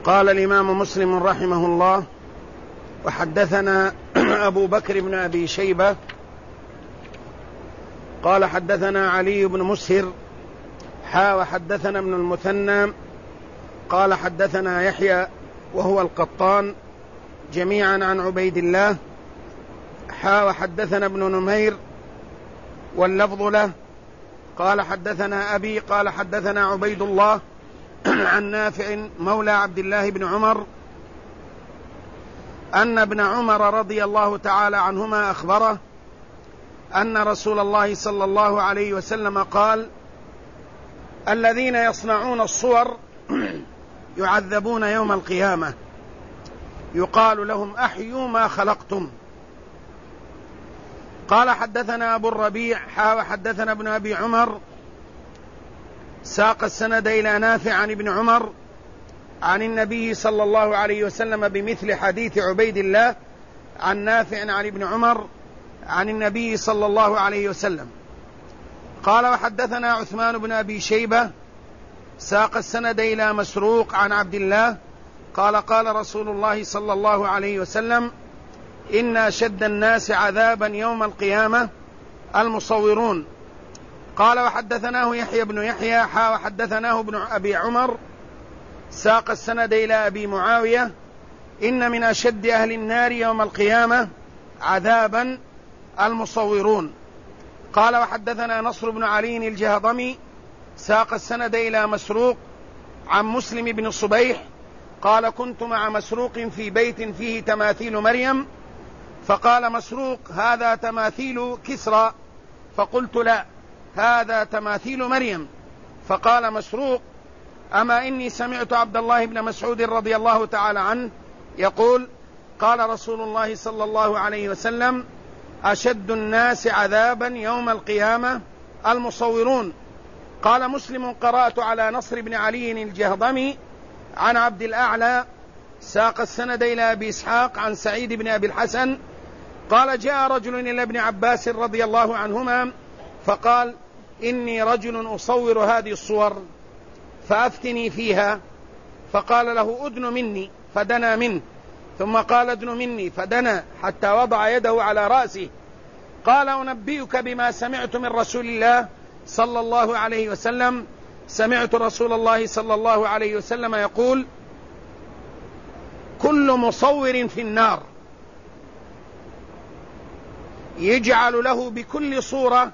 قال الإمام مسلم رحمه الله: وحدثنا أبو بكر بن أبي شيبة قال حدثنا علي بن مسهر وحدثنا ابن المثنى قال حدثنا يحيى وهو القطان جميعا عن عبيد الله وحدثنا ابن نمير واللفظ له قال حدثنا أبي قال حدثنا عبيد الله عن نافع مولى عبد الله بن عمر أن ابن عمر رضي الله تعالى عنهما أخبره أن رسول الله صلى الله عليه وسلم قال: الذين يصنعون الصور يعذبون يوم القيامة، يقال لهم: أحيوا ما خلقتم. قال حدثنا أبو الربيع وحدثنا ابن أبي عمر ساق السند إلى نافع عن ابن عمر عن النبي صلى الله عليه وسلم بمثل حديث عبيد الله عن نافع عن ابن عمر عن النبي صلى الله عليه وسلم. قال وحدثنا عثمان بن أبي شيبة ساق السند إلى مسروق عن عبد الله قال: قال رسول الله صلى الله عليه وسلم: إن أشد الناس عذابا يوم القيامة المصورون. قال وحدثناه يحيى بن يحيى وحدثناه ابن أبي عمر ساق السند إلى أبي معاوية: إن من أشد أهل النار يوم القيامة عذابا المصورون. قال وحدثنا نصر بن علي الجهضمي ساق السند إلى مسروق عن مسلم بن صبيح قال: كنت مع مسروق في بيت فيه تماثيل مريم، فقال مسروق: هذا تماثيل كسرى، فقلت: لا، هذا تماثيل مريم. فقال مسروق: أما إني سمعت عبد الله بن مسعود رضي الله تعالى عنه يقول: قال رسول الله صلى الله عليه وسلم: أشد الناس عذابا يوم القيامة المصورون. قال مسلم: قرأت على نصر بن علي الجهضمي عن عبد الأعلى ساق السند إلى أبي إسحاق عن سعيد بن أبي الحسن قال: جاء رجل إلى ابن عباس رضي الله عنهما فقال: إني رجل أصور هذه الصور فأفتني فيها. فقال له: أدن مني، فدنا منه، ثم قال: أدن مني، فدنا حتى وضع يده على رأسه. قال: أنبئك بما سمعت من رسول الله صلى الله عليه وسلم. سمعت رسول الله صلى الله عليه وسلم يقول: كل مصور في النار، يجعل له بكل صورة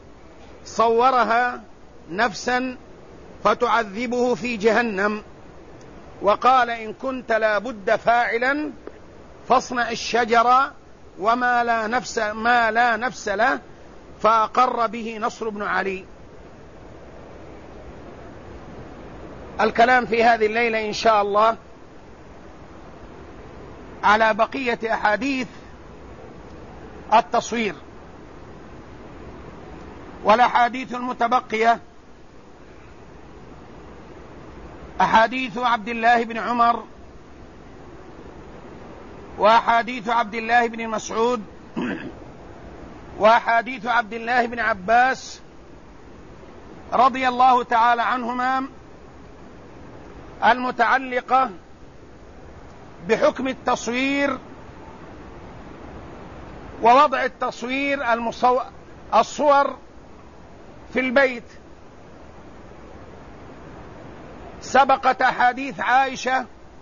صورها نفسا فتعذبه في جهنم. وقال: إن كنت لا بد فاعلا فاصنع الشجر وما لا نفس له. فأقر به نصر بن علي. الكلام في هذه الليلة إن شاء الله على بقية أحاديث التصوير، والأحاديث المتبقية أحاديث عبد الله بن عمر وأحاديث عبد الله بن مسعود وأحاديث عبد الله بن عباس رضي الله تعالى عنهما المتعلقة بحكم التصوير ووضع التصوير الصور في البيت. سبقت أحاديث عائشة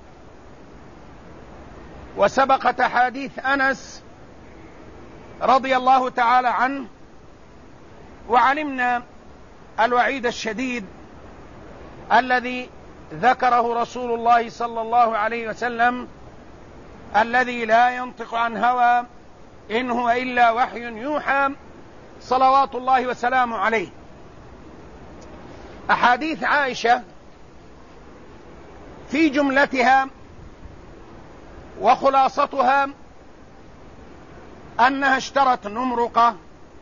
وسبقت أحاديث أنس رضي الله تعالى عنه، وعلمنا الوعيد الشديد الذي ذكره رسول الله صلى الله عليه وسلم الذي لا ينطق عن هوى إن هو إلا وحي يوحى صلوات الله وسلامه عليه. أحاديث عائشة في جملتها وخلاصتها أنها اشترت نمرقة،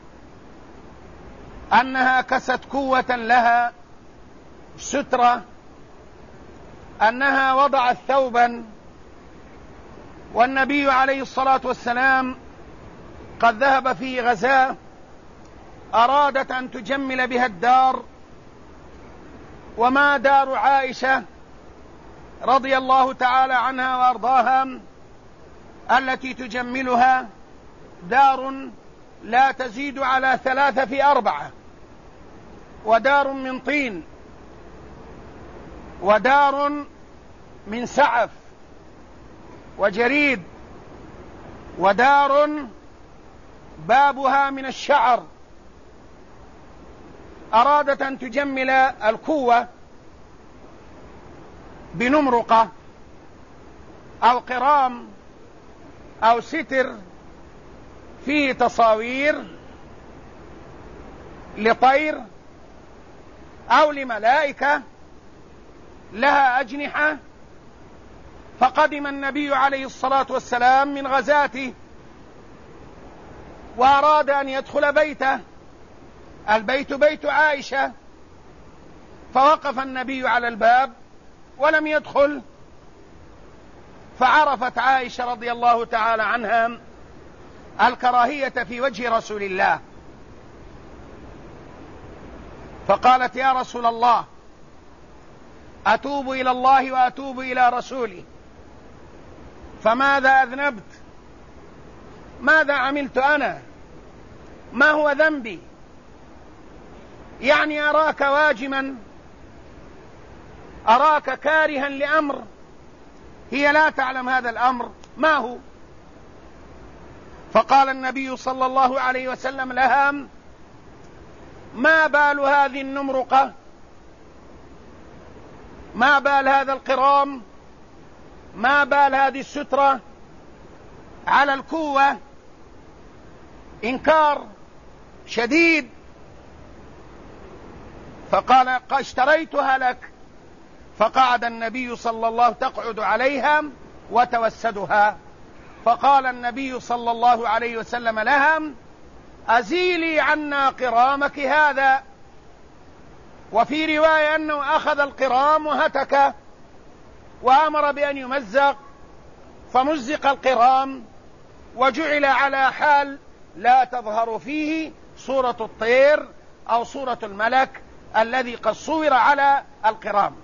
أنها كست كوة لها سترة، أنها وضعت ثوبا، والنبي عليه الصلاة والسلام قد ذهب في غزاة أرادت أن تجمل بها الدار، وما دار عائشة رضي الله تعالى عنها وأرضاها التي تجملها دار لا تزيد على 3 في 4، ودار من طين، ودار من سعف وجريد، ودار بابها من الشعر. أرادت أن تجمل الكوة بنمرقة أو قرام أو ستر فيه تصاوير لطير أو لملائكة لها أجنحة. فقدم النبي عليه الصلاة والسلام من غزاته وأراد أن يدخل بيته، البيت بيت عائشة، فوقف النبي على الباب ولم يدخل، فعرفت عائشة رضي الله تعالى عنها الكراهية في وجه رسول الله، فقالت: يا رسول الله، أتوب إلى الله وأتوب إلى رسوله، فماذا أذنبت؟ ماذا عملت أنا؟ ما هو ذنبي؟ يعني أراك واجما، أراك كارها لأمر هي لا تعلم هذا الأمر ما هو. فقال النبي صلى الله عليه وسلم لها: ما بال هذه النمرقة؟ ما بال هذا القرام؟ ما بال هذه السترة على الكوة؟ إنكار شديد. فقال: اشتريتها لك. فقعد النبي صلى الله عليه وسلم تقعد عليها وتوسدها. فقال النبي صلى الله عليه وسلم لها: أزيلي عنا قرامك هذا. وفي رواية أنه أخذ القرام وهتك وأمر بأن يمزق، فمزق القرام وجعل على حال لا تظهر فيه صورة الطير أو صورة الملك الذي قد صور على القرام.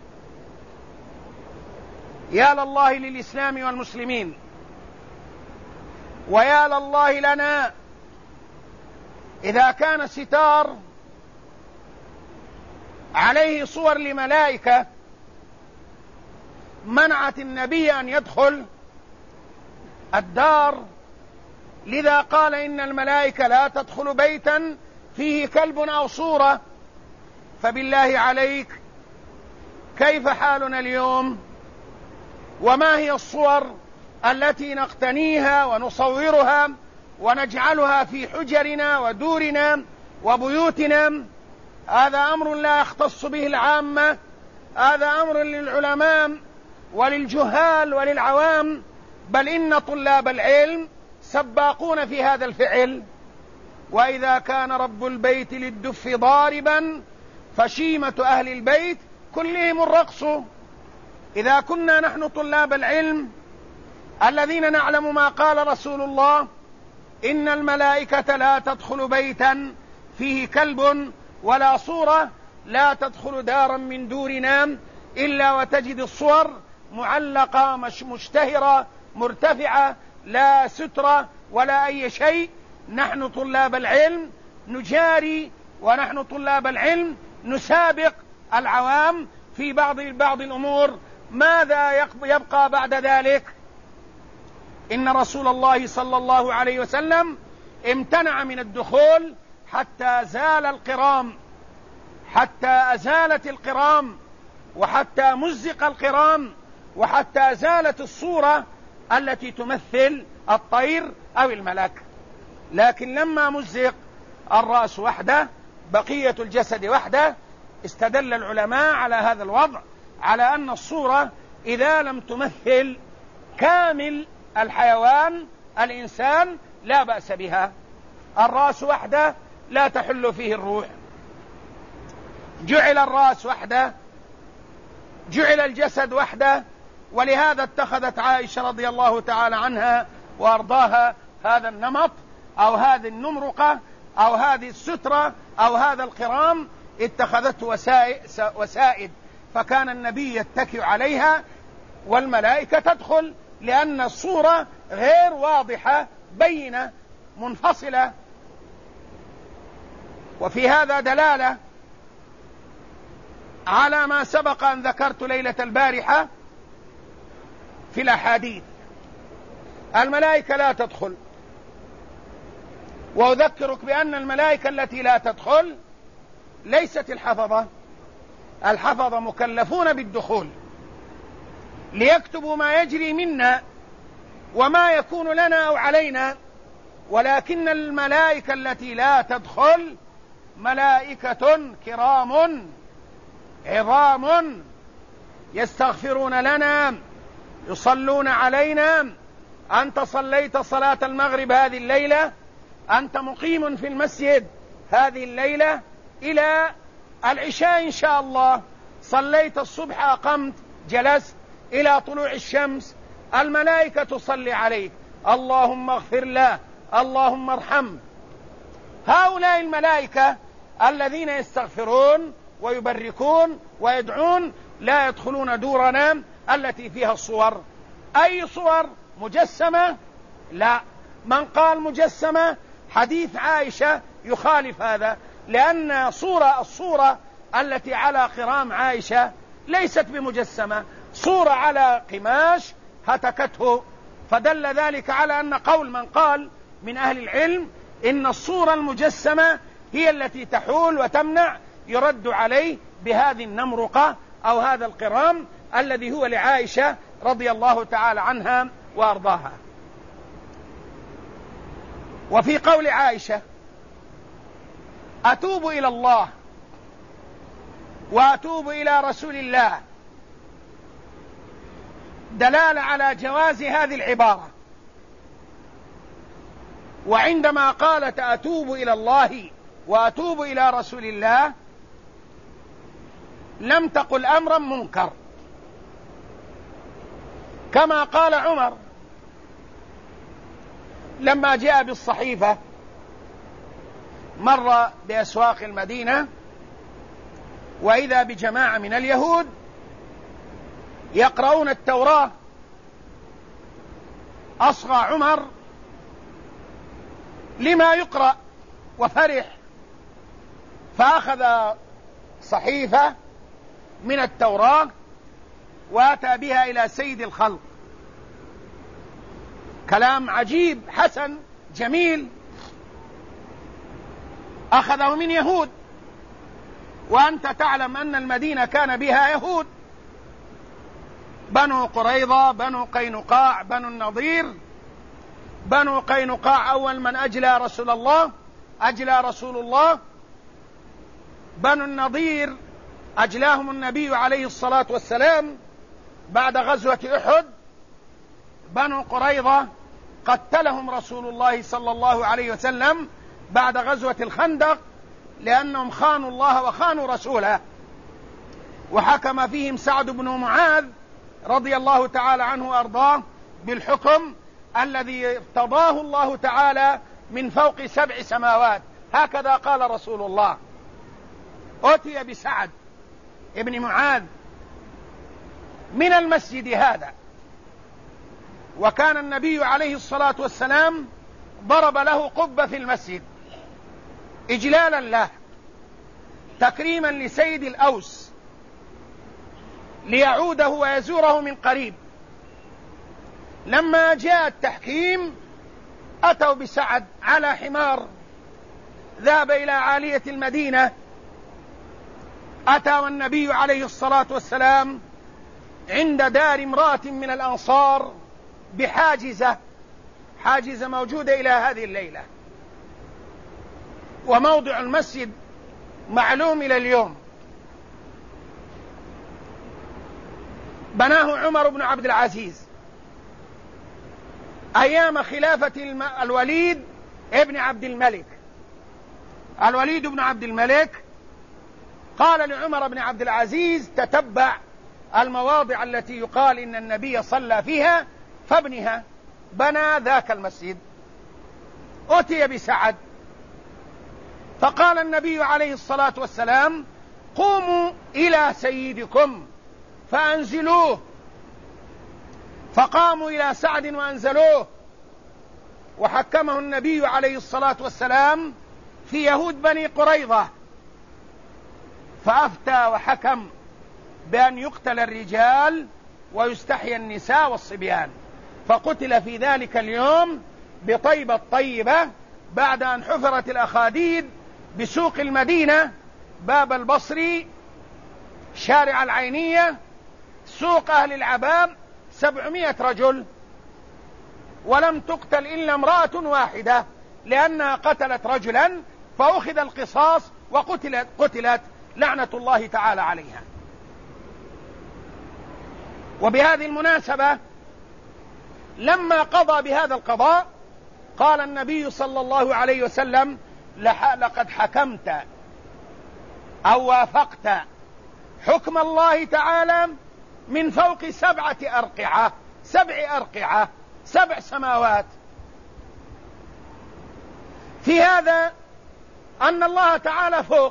يا لله للإسلام والمسلمين، ويا لله لنا إذا كان ستار عليه صور لملائكة منعت النبي أن يدخل الدار، لذا قال: إن الملائكة لا تدخل بيتا فيه كلب أو صورة. فبالله عليك كيف حالنا اليوم؟ وما هي الصور التي نقتنيها ونصورها ونجعلها في حجرنا ودورنا وبيوتنا؟ هذا أمر لا يختص به العامة، هذا أمر للعلماء وللجهال وللعوام، بل إن طلاب العلم سباقون في هذا الفعل. وإذا كان رب البيت للدف ضاربا فشيمة أهل البيت كلهم الرقص. إذا كنا نحن طلاب العلم الذين نعلم ما قال رسول الله: إن الملائكة لا تدخل بيتا فيه كلب ولا صورة، لا تدخل دارا من دورنا إلا وتجد الصور معلقة مشتهرة مرتفعة، لا سترة ولا أي شيء. نحن طلاب العلم نجاري، ونحن طلاب العلم نسابق العوام في بعض الأمور. ماذا يبقى بعد ذلك؟ إن رسول الله صلى الله عليه وسلم امتنع من الدخول حتى زال القرام، حتى أزالت القرام، وحتى مزق القرام، وحتى زالت الصورة التي تمثل الطير أو الملك. لكن لما مزق الرأس وحده بقية الجسد وحده، استدل العلماء على هذا الوضع على أن الصورة إذا لم تمثل كامل الحيوان الإنسان لا بأس بها. الرأس وحده لا تحل فيه الروح، جعل الرأس وحده، جعل الجسد وحده. ولهذا اتخذت عائشة رضي الله تعالى عنها وأرضاها هذا النمط أو هذه النمرقة أو هذه السترة أو هذا القرام، اتخذته وسائد فكان النبي يتكئ عليها والملائكة تدخل، لأن الصورة غير واضحة بينة منفصلة. وفي هذا دلالة على ما سبق أن ذكرت ليلة البارحة في الأحاديث. الملائكة لا تدخل، وأذكرك بأن الملائكة التي لا تدخل ليست الحفظة. الحفظة مكلفون بالدخول ليكتبوا ما يجري منا وما يكون لنا أو علينا، ولكن الملائكة التي لا تدخل ملائكة كرام عظام يستغفرون لنا، يصلون علينا. أنت صليت صلاة المغرب هذه الليلة، أنت مقيم في المسجد هذه الليلة إلى العشاء إن شاء الله، صليت الصبح أقمت جلست إلى طلوع الشمس، الملائكة تصلي عليك، اللهم اغفر له، اللهم ارحم. هؤلاء الملائكة الذين يستغفرون ويبركون ويدعون لا يدخلون دورنا التي فيها الصور. أي صور؟ مجسمة؟ لا. من قال مجسمة حديث عائشة يخالف هذا، لأن الصورة التي على خرام عائشة ليست بمجسمة، صورة على قماش هتكته، فدل ذلك على أن قول من قال من أهل العلم إن الصورة المجسمة هي التي تحول وتمنع يرد عليه بهذه النمرقة أو هذا القرام الذي هو لعائشة رضي الله تعالى عنها وأرضاها. وفي قول عائشة أتوب إلى الله وأتوب إلى رسول الله دلالة على جواز هذه العبارة. وعندما قالت أتوب إلى الله وأتوب إلى رسول الله لم تقل أمرا منكر، كما قال عمر لما جاء بالصحيفة، مر بأسواق المدينة وإذا بجماعة من اليهود يقرؤون التوراة، أصغى عمر لما يقرأ وفرح، فأخذ صحيفة من التوراة وأتى بها إلى سيد الخلق. كلام عجيب حسن جميل، أخذه من يهود، وأنت تعلم أن المدينة كان بها يهود، بنو قريظة، بنو قينقاع، بنو النضير. بنو قينقاع أول من أجلى رسول الله، بنو النضير أجلاهم النبي عليه الصلاة والسلام بعد غزوة أحد. بنو قريظة قتلهم رسول الله صلى الله عليه وسلم بعد غزوة الخندق لأنهم خانوا الله وخانوا رسوله، وحكم فيهم سعد بن معاذ رضي الله تعالى عنه وأرضاه بالحكم الذي ارتضاه الله تعالى من فوق 7 سماوات، هكذا قال رسول الله. أتي بسعد ابن معاذ من المسجد هذا، وكان النبي عليه الصلاة والسلام ضرب له قبة في المسجد إجلالا له، تكريما لسيد الأوس ليعوده ويزوره من قريب. لما جاء التحكيم أتوا بسعد على حمار، ذهب إلى عالية المدينة، أتى والنبي عليه الصلاة والسلام عند دار امرأة من الأنصار بحاجزة موجودة إلى هذه الليلة، وموضع المسجد معلوم إلى اليوم. بناه عمر بن عبد العزيز أيام خلافة الوليد ابن عبد الملك. الوليد بن عبد الملك قال لعمر بن عبد العزيز تتبع المواضع التي يقال إن النبي صلى فيها فابنها، بنى ذاك المسجد. أتي بسعد، فقال النبي عليه الصلاة والسلام قوموا إلى سيدكم فأنزلوه. فقاموا إلى سعد وأنزلوه، وحكمه النبي عليه الصلاة والسلام في يهود بني قريظة، فأفتى وحكم بأن يقتل الرجال ويستحيي النساء والصبيان. فقتل في ذلك اليوم بطيبة الطيبة بعد أن حفرت الأخاديد بسوق المدينة، باب البصري، شارع العينية، سوق أهل العباب، 700 رجل، ولم تقتل إلا امرأة واحدة لأنها قتلت رجلا، فأخذ القصاص وقتلت لعنة الله تعالى عليها. وبهذه المناسبة لما قضى بهذا القضاء قال النبي صلى الله عليه وسلم: لقد حكمت أو وافقت حكم الله تعالى من فوق 7 أرقعة، 7 أرقعة، 7 سماوات. في هذا أن الله تعالى فوق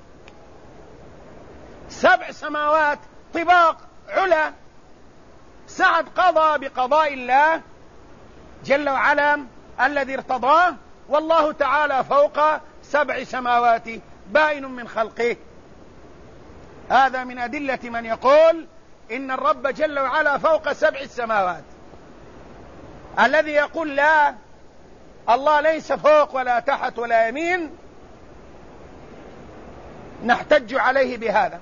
7 سماوات طباق علا. سعد قضى بقضاء الله جل وعلا الذي ارتضاه، والله تعالى فوق 7 سماوات بائن من خلقه. هذا من أدلة من يقول إن الرب جل وعلا فوق 7 السماوات. الذي يقول لا، الله ليس فوق ولا تحت ولا يمين، نحتج عليه بهذا،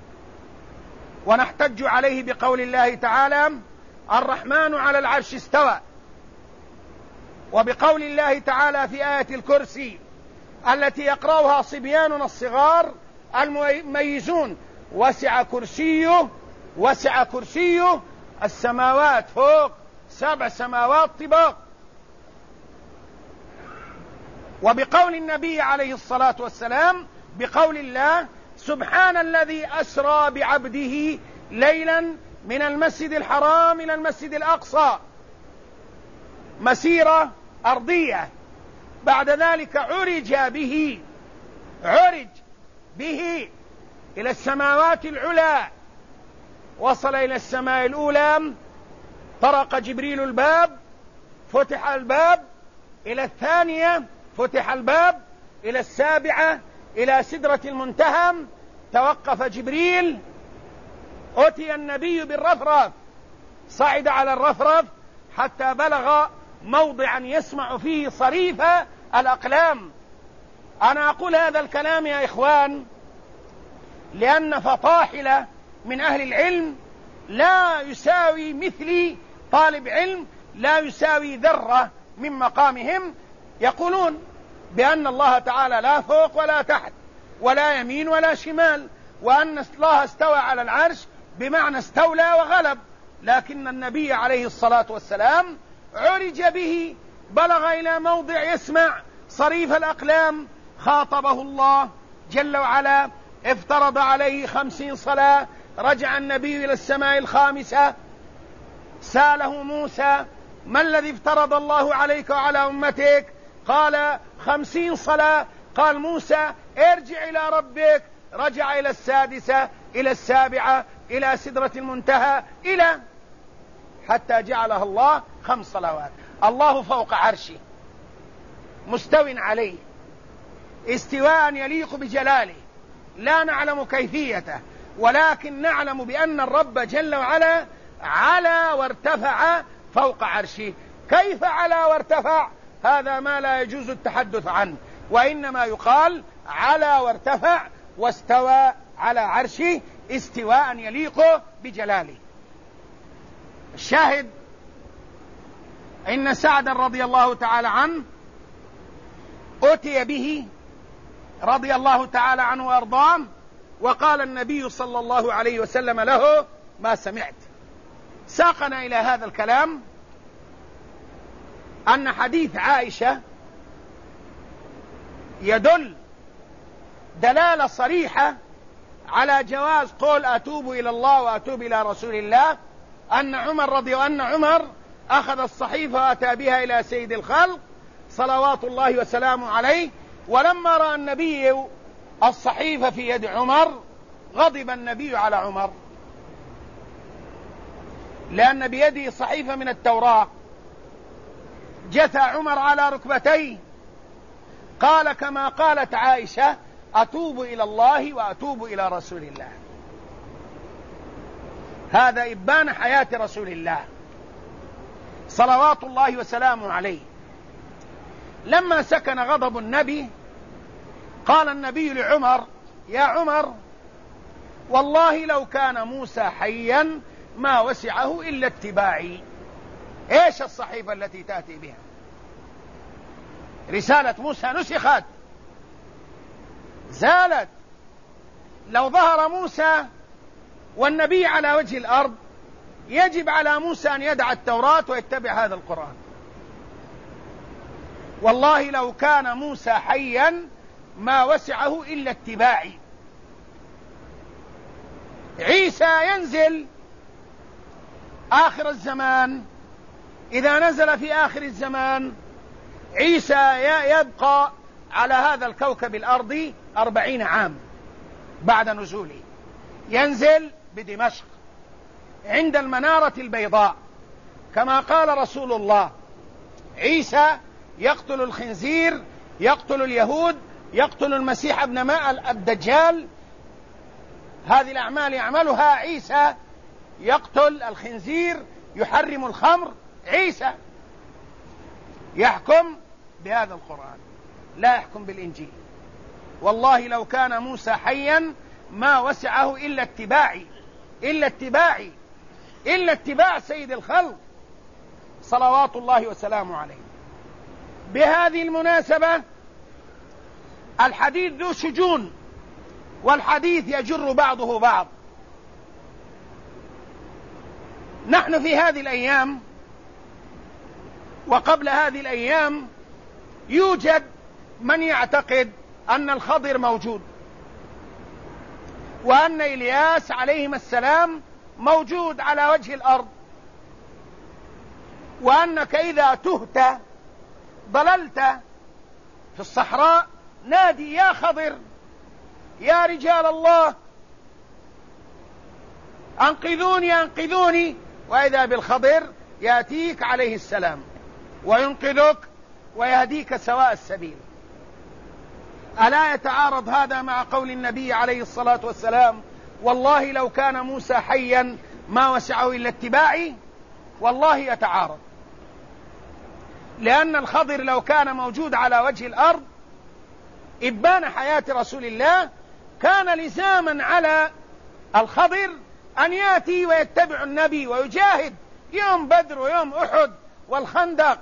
ونحتج عليه بقول الله تعالى: الرحمن على العرش استوى، وبقول الله تعالى في آية الكرسي التي يقرأها صبياننا الصغار المميزون: وسع كرسيه السماوات فوق 7 سماوات طباق. وبقول النبي عليه الصلاة والسلام بقول الله: سبحان الذي أسرى بعبده ليلا من المسجد الحرام إلى المسجد الأقصى مسيرة أرضية، بعد ذلك عرج به إلى السماوات العلى، وصل إلى السماء الأولى، طرق جبريل الباب، فتح الباب، إلى الثانية فتح الباب، إلى السابعة، إلى سدرة المنتهى، توقف جبريل، أتي النبي بالرفرف، صعد على الرفرف حتى بلغ موضعا يسمع فيه صريف الأقلام. أنا أقول هذا الكلام يا إخوان لأن فطاحل من أهل العلم لا يساوي مثلي، طالب علم لا يساوي ذرة من مقامهم، يقولون بأن الله تعالى لا فوق ولا تحت ولا يمين ولا شمال، وأن الله استوى على العرش بمعنى استولى وغلب. لكن النبي عليه الصلاة والسلام عرج به، بلغ إلى موضع يسمع صريف الأقلام، خاطبه الله جل وعلا، افترض عليه 50 صلاة، رجع النبي إلى السماء الخامسة، سأله موسى: ما الذي افترض الله عليك وعلى أمتك؟ قال 50 صلاة. قال موسى: ارجع إلى ربك. رجع إلى السادسة، إلى السابعة، إلى سدرة المنتهى، إلى حتى جعلها الله 5 صلوات. الله فوق عرشه مستو عليه استواء يليق بجلاله، لا نعلم كيفيته، ولكن نعلم بأن الرب جل وعلا علا وارتفع فوق عرشه. كيف علا وارتفع؟ هذا ما لا يجوز التحدث عنه، وإنما يقال علا وارتفع واستوى على عرشه استواء يليق بجلاله. الشاهد إن سعدا رضي الله تعالى عنه أتي به رضي الله تعالى عنه وأرضاه، وقال النبي صلى الله عليه وسلم له: ما سمعت. ساقنا إلى هذا الكلام أن حديث عائشة يدل دلالة صريحة على جواز قول أتوب إلى الله وأتوب إلى رسول الله، أن عمر أخذ الصحيفة وأتى بها إلى سيد الخلق صلوات الله وسلامه عليه، ولما رأى النبي الصحيفة في يد عمر غضب النبي على عمر؟ لأن بيده صحيفة من التوراة، جثى عمر على ركبتيه، قال كما قالت عائشة: أتوب إلى الله وأتوب إلى رسول الله. هذا إبان حياة رسول الله صلوات الله وسلامه عليه. لما سكن غضب النبي قال النبي لعمر: يا عمر، والله لو كان موسى حيا ما وسعه إلا اتباعي. إيش الصحيفة التي تأتي بها؟ رسالة موسى نسخت، زالت. لو ظهر موسى والنبي على وجه الأرض يجب على موسى أن يدع التوراة ويتبع هذا القرآن. والله لو كان موسى حيا ما وسعه إلا اتباعي. عيسى ينزل آخر الزمان، إذا نزل في آخر الزمان عيسى يبقى على هذا الكوكب الأرضي 40 عام بعد نزوله. ينزل بدمشق عند المنارة البيضاء كما قال رسول الله: عيسى يقتل الخنزير، يقتل اليهود، يقتل المسيح ابن ماء الدجال. هذه الأعمال يعملها عيسى، يقتل الخنزير، يحرم الخمر. عيسى يحكم بهذا القرآن، لا يحكم بالإنجيل. والله لو كان موسى حيا ما وسعه إلا اتباعي، إلا اتباعي، إلا اتباع سيد الخلق صلوات الله وسلامه عليه. بهذه المناسبة الحديث ذو شجون، والحديث يجر بعضه بعض. نحن في هذه الأيام وقبل هذه الأيام يوجد من يعتقد أن الخضر موجود، وأن إلياس عليهما السلام موجود على وجه الأرض، وأنك إذا تهت ضللت في الصحراء نادي: يا خضر، يا رجال الله، أنقذوني أنقذوني، وإذا بالخضر يأتيك عليه السلام وينقذك ويهديك سواء السبيل. ألا يتعارض هذا مع قول النبي عليه الصلاة والسلام: والله لو كان موسى حيا ما وسعه إلا اتباعي؟ والله يتعارض، لأن الخضر لو كان موجود على وجه الأرض إبان حياة رسول الله كان لزاما على الخضر أن يأتي ويتبع النبي ويجاهد يوم بدر ويوم أحد والخندق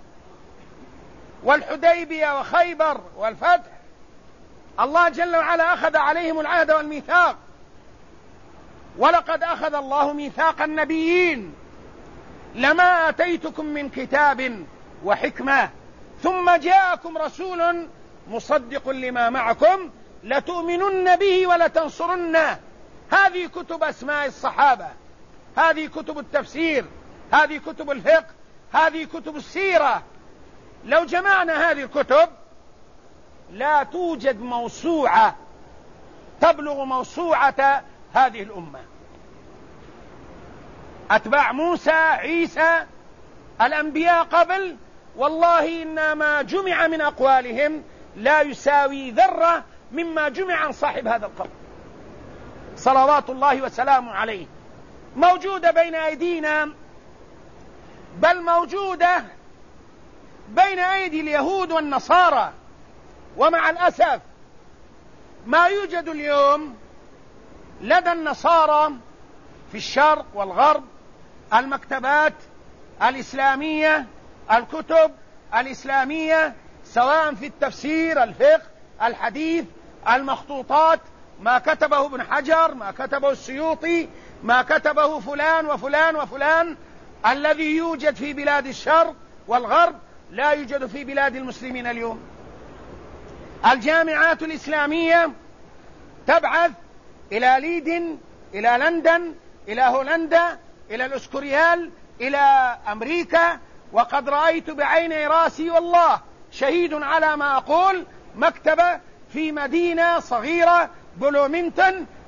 والحديبية وخيبر والفتح. الله جل وعلا أخذ عليهم العهد والميثاق: ولقد أخذ الله ميثاق النبيين لما آتيتكم من كتاب وحكمة ثم جاءكم رسول مصدق لما معكم لتؤمنن به ولتنصرنه. هذه كتب أسماء الصحابة، هذه كتب التفسير، هذه كتب الفقه، هذه كتب السيرة. لو جمعنا هذه الكتب لا توجد موسوعة تبلغ موسوعة هذه الأمة. أتباع موسى، عيسى، الأنبياء قبل، والله إن ما جمع من أقوالهم لا يساوي ذرة مما جمع عن صاحب هذا القول صلوات الله وسلامه عليه. موجودة بين أيدينا، بل موجودة بين أيدي اليهود والنصارى. ومع الأسف ما يوجد اليوم لدى النصارى في الشرق والغرب المكتبات الإسلامية، الكتب الإسلامية، سواء في التفسير، الفقه، الحديث، المخطوطات، ما كتبه ابن حجر، ما كتبه السيوطي، ما كتبه فلان وفلان وفلان، الذي يوجد في بلاد الشرق والغرب لا يوجد في بلاد المسلمين اليوم. الجامعات الإسلامية تبعث إلى ليدن، إلى لندن، إلى هولندا، إلى الأسكوريال، إلى أمريكا. وقد رأيت بعيني راسي والله شهيد على ما أقول مكتبة في مدينة صغيرة بلومنتون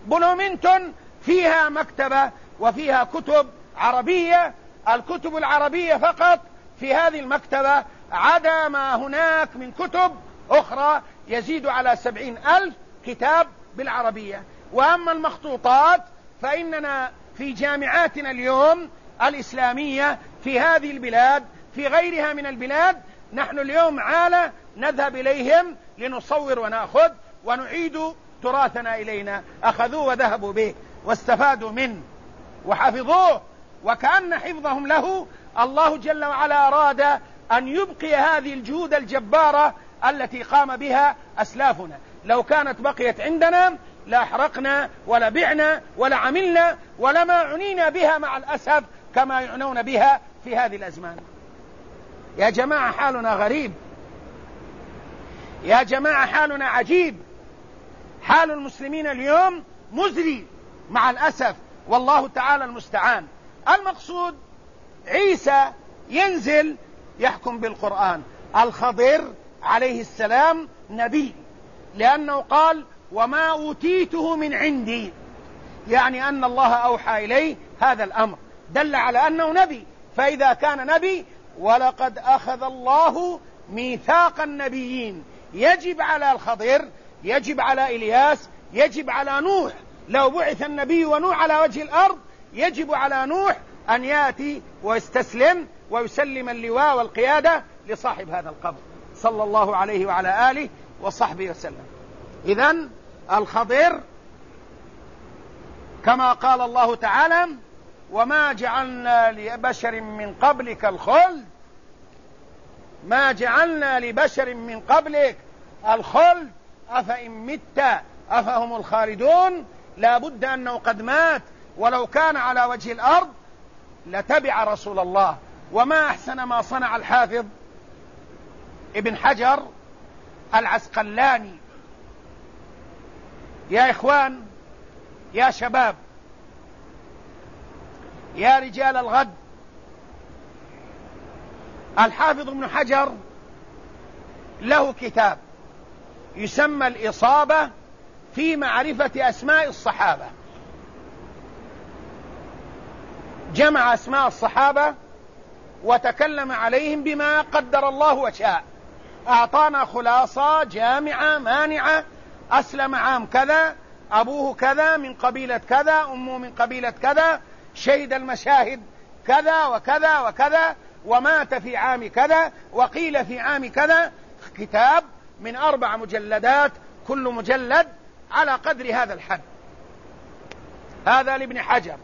بلومنتون فيها مكتبة وفيها كتب عربية، الكتب العربية فقط في هذه المكتبة عدا ما هناك من كتب أخرى يزيد على 70,000 كتاب بالعربية. وأما المخطوطات فإننا في جامعاتنا اليوم الإسلامية في هذه البلاد في غيرها من البلاد نحن اليوم عالة نذهب إليهم لنصور ونأخذ ونعيد تراثنا إلينا. أخذوه وذهبوا به واستفادوا منه وحفظوه، وكأن حفظهم له الله جل وعلا أراد أن يبقي هذه الجهود الجبارة التي قام بها أسلافنا. لو كانت بقيت عندنا لا أحرقنا ولا بعنا ولا عملنا ولما عنينا بها مع الأسف كما يعنون بها في هذه الأزمان. يا جماعة حالنا غريب، يا جماعة حالنا عجيب، حال المسلمين اليوم مزري مع الأسف، والله تعالى المستعان. المقصود عيسى ينزل يحكم بالقرآن، الخضر عليه السلام نبي، لأنه قال وما أوتيته من عندي، يعني أن الله أوحى إليه هذا الأمر، دل على أنه نبي. فإذا كان نبي ولقد أخذ الله ميثاق النبيين، يجب على الخضر، يجب على إلياس، يجب على نوح، لو بعث النبي ونوح على وجه الأرض يجب على نوح أن يأتي ويستسلم ويسلم اللواء والقيادة لصاحب هذا القبر صلى الله عليه وعلى آله وصحبه وسلم. إذن الخضر كما قال الله تعالى وما جعلنا لبشر من قبلك الخلد، ما جعلنا لبشر من قبلك الخلد أفإن مت أفهم الخالدون. لا بد أنه قد مات، ولو كان على وجه الأرض لتبع رسول الله. وما أحسن ما صنع الحافظ ابن حجر العسقلاني. يا إخوان، يا شباب، يا رجال الغد، الحافظ ابن حجر له كتاب يسمى الإصابة في معرفة أسماء الصحابة. جمع أسماء الصحابة وتكلم عليهم بما قدر الله وشاء، أعطانا خلاصة جامعة مانعة. أسلم عام كذا، أبوه كذا من قبيلة كذا، أمه من قبيلة كذا، شهد المشاهد كذا وكذا وكذا، ومات في عام كذا، وقيل في عام كذا. كتاب من 4 مجلدات، كل مجلد على قدر هذا الحد. هذا لابن حجر.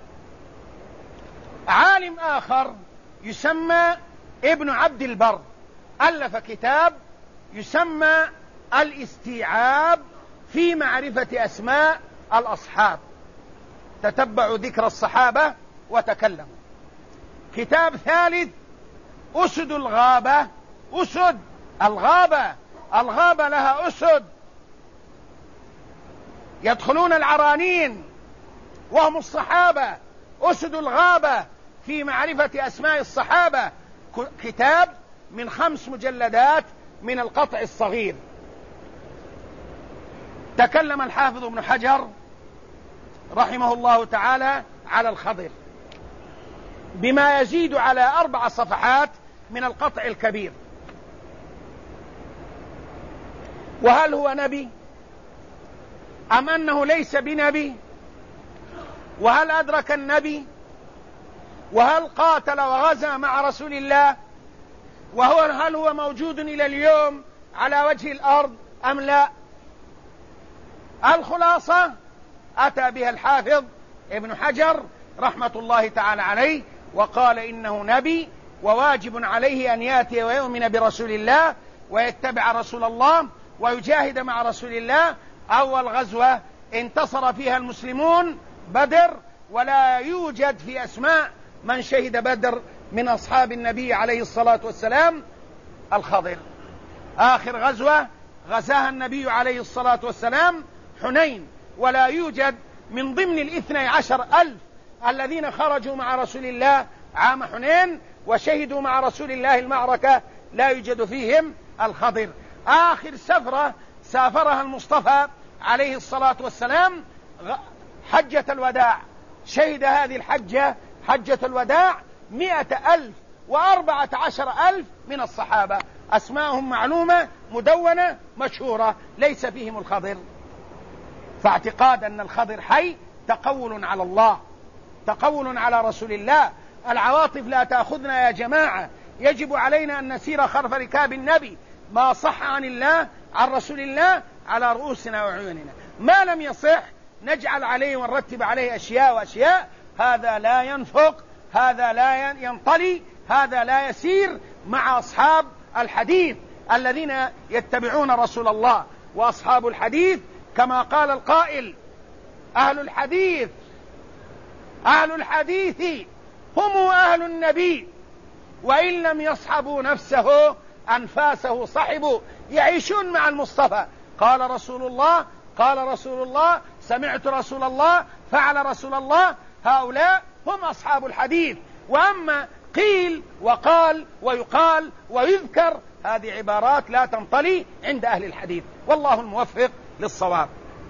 عالم آخر يسمى ابن عبد البر ألف كتاب يسمى الاستيعاب في معرفة أسماء الأصحاب، تتبعوا ذكر الصحابة وتكلموا. كتاب ثالث أسد الغابة، أسد الغابة، الغابة لها أسد يدخلون العرانين وهم الصحابة، أسد الغابة في معرفة أسماء الصحابة. كتاب من 5 مجلدات من القطع الصغير. تكلم الحافظ ابن حجر رحمه الله تعالى على الخضر بما يزيد على 4 صفحات من القطع الكبير. وهل هو نبي أم أنه ليس بنبي؟ وهل أدرك النبي؟ وهل قاتل وغزا مع رسول الله؟ هل هو موجود إلى اليوم على وجه الأرض أم لا؟ الخلاصة أتى بها الحافظ ابن حجر رحمة الله تعالى عليه، وقال إنه نبي وواجب عليه أن يأتي ويؤمن برسول الله ويتبع رسول الله ويجاهد مع رسول الله. أول غزوة انتصر فيها المسلمون بدر، ولا يوجد في أسماء من شهد بدر من أصحاب النبي عليه الصلاة والسلام الخضر. آخر غزوة غزاها النبي عليه الصلاة والسلام حنين، ولا يوجد من ضمن 12,000 الذين خرجوا مع رسول الله عام حنين وشهدوا مع رسول الله المعركة لا يوجد فيهم الخضر. آخر سفرة سافرها المصطفى عليه الصلاة والسلام حجة الوداع، شهد هذه الحجة حجة الوداع 114,000 من الصحابة، أسماءهم معلومة مدونة مشهورة، ليس فيهم الخضر. فاعتقاد أن الخضر حي تقول على الله، تقول على رسول الله. العواطف لا تأخذنا يا جماعة، يجب علينا أن نسير خلف ركاب النبي، ما صح عن الله عن رسول الله على رؤوسنا وعيوننا، ما لم يصح نجعل عليه ونرتب عليه أشياء وأشياء. هذا لا ينفق، هذا لا ينطلي، هذا لا يسير مع أصحاب الحديث الذين يتبعون رسول الله. وأصحاب الحديث كما قال القائل: أهل الحديث هم أهل النبي، وإن لم يصحبوا نفسه أنفاسه صحبوا. يعيشون مع المصطفى، قال رسول الله، قال رسول الله، سمعت رسول الله، فعل رسول الله. هؤلاء هم أصحاب الحديث. وأما قيل وقال ويقال ويذكر، هذه عبارات لا تنطلي عند أهل الحديث، والله الموفق للصواب.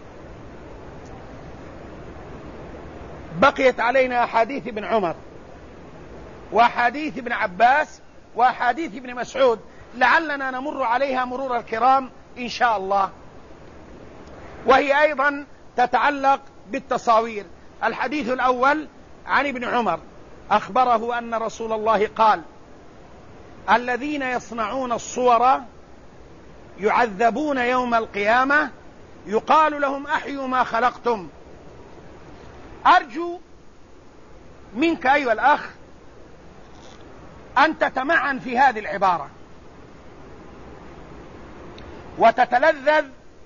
بقيت علينا أحاديث ابن عمر وأحاديث ابن عباس وأحاديث ابن مسعود، لعلنا نمر عليها مرور الكرام إن شاء الله، وهي أيضا تتعلق بالتصاوير. الحديث الأول عن ابن عمر أخبره أن رسول الله قال: الذين يصنعون الصور يعذبون يوم القيامة، يقال لهم أحيوا ما خلقتم. أرجو منك أيها الأخ أن تتمعن في هذه العبارة وتتلذذ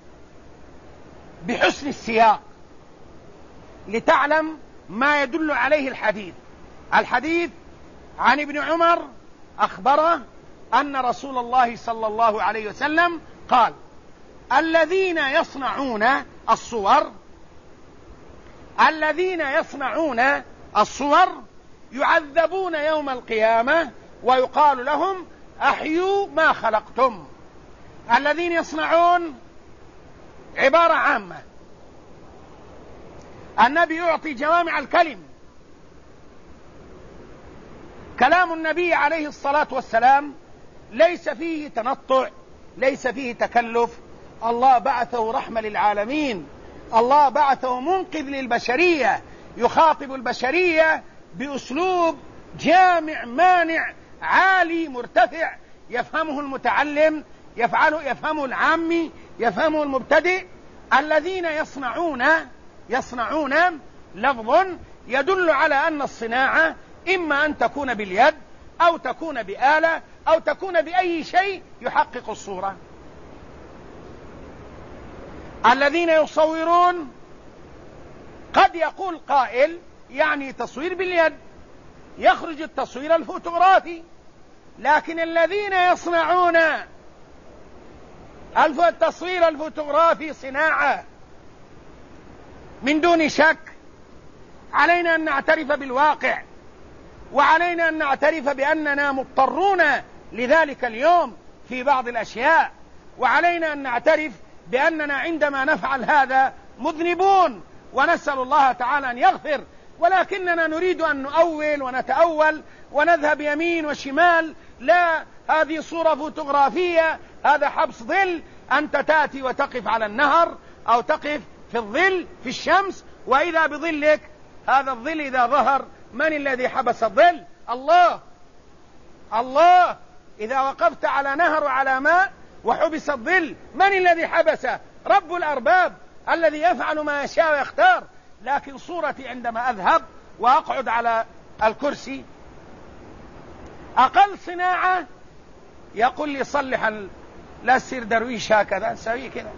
بحسن السياق لتعلم ما يدل عليه الحديث. الحديث عن ابن عمر أخبره أن رسول الله صلى الله عليه وسلم قال: الذين يصنعون الصور يعذبون يوم القيامة، ويقال لهم أحيوا ما خلقتم. الذين يصنعون عبارة عامة، النبي يعطي جوامع الكلم. كلام النبي عليه الصلاة والسلام ليس فيه تنطع، ليس فيه تكلف. الله بعثه رحمة للعالمين، الله بعثه منقذ للبشرية، يخاطب البشرية بأسلوب جامع مانع عالي مرتفع، يفهمه المتعلم، يفهمه العامي، يفهمه المبتدئ. الذين يصنعون لفظ يدل على أن الصناعة إما أن تكون باليد أو تكون بآلة أو تكون بأي شيء يحقق الصورة. الذين يصورون قد يقول قائل يعني تصوير باليد، يخرج التصوير الفوتوغرافي، لكن الذين يصنعون التصوير الفوتوغرافي صناعة من دون شك. علينا أن نعترف بالواقع، وعلينا أن نعترف بأننا مضطرون لذلك اليوم في بعض الأشياء، وعلينا أن نعترف بأننا عندما نفعل هذا مذنبون، ونسأل الله تعالى أن يغفر. ولكننا نريد أن نؤول ونتأول ونذهب يمين وشمال. لا، هذه صورة فوتوغرافية، هذا حبس ظل. أنت تأتي وتقف على النهر أو تقف في الظل في الشمس، وإذا بظلك هذا الظل إذا ظهر، من الذي حبس الظل؟ الله. إذا وقفت على نهر وعلى ماء وحبس الظل، من الذي حبسه؟ رب الأرباب الذي يفعل ما يشاء ويختار. لكن صورتي عندما أذهب وأقعد على الكرسي، أقل صناعة يقول لي صلح لا تصير درويش هكذا، سوي كذا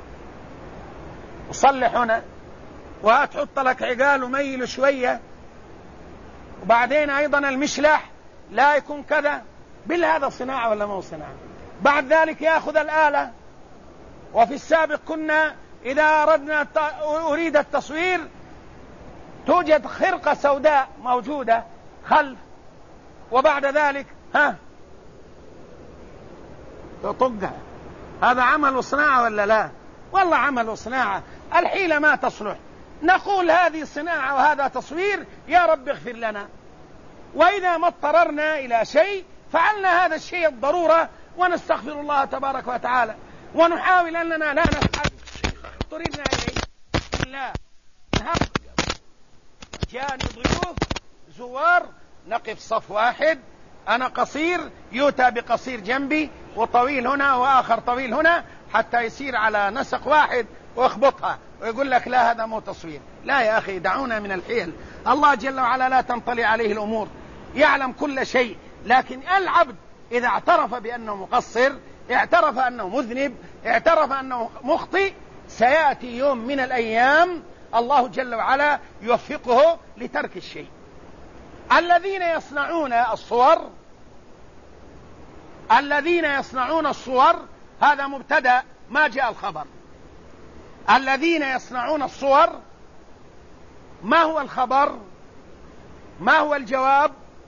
وصلح هنا، وتحط لك عقال وميل شوية، وبعدين أيضا المشلح لا يكون كذا. هذا صناعة ولا ما هو صناعة؟ بعد ذلك يأخذ الآلة. وفي السابق كنا إذا أريد التصوير توجد خرقة سوداء موجودة خلف، وبعد ذلك تطقها. هذا عمل وصناعة ولا لا؟ والله عمل وصناعة. الحيلة ما تصلح، نقول هذه صناعة وهذا تصوير، يا رب اغفر لنا. وإذا ما اضطررنا إلى شيء فعلنا هذا الشيء الضرورة، ونستغفر الله تبارك وتعالى، ونحاول أننا لا نفعل اضطررنا إليه. لا جاني ضيوف زوار، نقف صف واحد، أنا قصير يؤتى بقصير جنبي، وطويل هنا وآخر طويل هنا، حتى يصير على نسق واحد واخبطها، ويقول لك لا هذا مو تصوير. لا يا أخي، دعونا من الحيل. الله جل وعلا لا تنطلي عليه الأمور، يعلم كل شيء. لكن العبد إذا اعترف بأنه مقصر، اعترف أنه مذنب، اعترف أنه مخطئ، سيأتي يوم من الأيام الله جل وعلا يوفقه لترك الشيء. الذين يصنعون الصور هذا مبتدأ ما جاء الخبر. الذين يصنعون الصور، ما هو الخبر؟ ما هو الجواب؟